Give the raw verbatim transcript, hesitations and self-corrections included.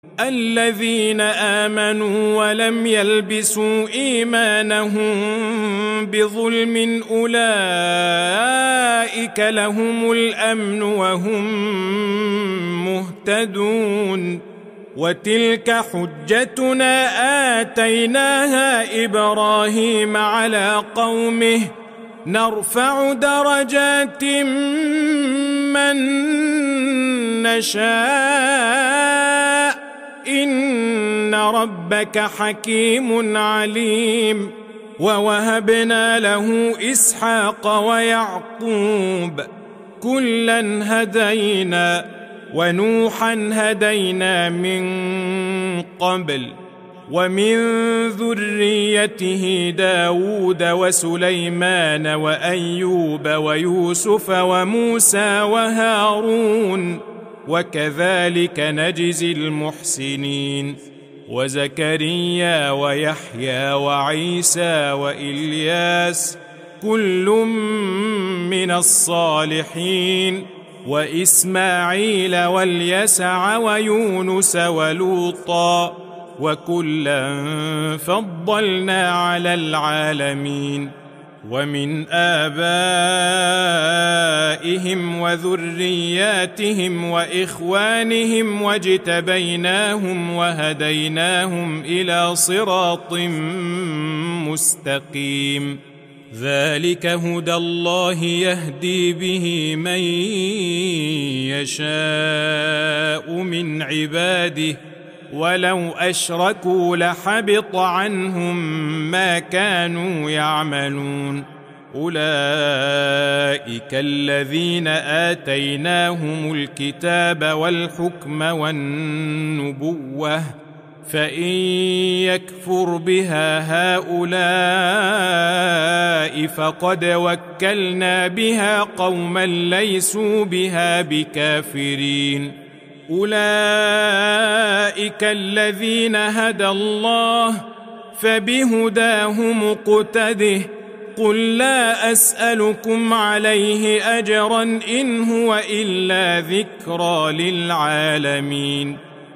الذين آمنوا ولم يلبسوا إيمانهم بظلم أولئك لهم الأمن وهم مهتدون. وتلك حجتنا آتيناها إبراهيم على قومه نرفع درجات من نشاء إن ربك حكيم عليم. ووهبنا له إسحاق ويعقوب كلا هدينا ونوحا هدينا من قبل ومن ذريته داود وسليمان وأيوب ويوسف وموسى وهارون وكذلك نجزي المحسنين. وزكريا ويحيى وعيسى وإلياس كل من الصالحين وإسماعيل واليسع ويونس ولوطا وكلا فضلنا على العالمين. ومن آبائهم وذرياتهم وإخوانهم واجتبيناهم وهديناهم إلى صراط مستقيم. ذلك هدى الله يهدي به من يشاء من عباده ولو أشركوا لحبط عنهم ما كانوا يعملون. أولئك الذين آتيناهم الكتاب والحكم والنبوة فإن يكفر بها هؤلاء فقد وكلنا بها قوما ليسوا بها بكافرين. أولئك الذين هدى الله فبهداه مقتده. قل لا أسألكم عليه أجرا إن هو إلا ذكرى للعالمين.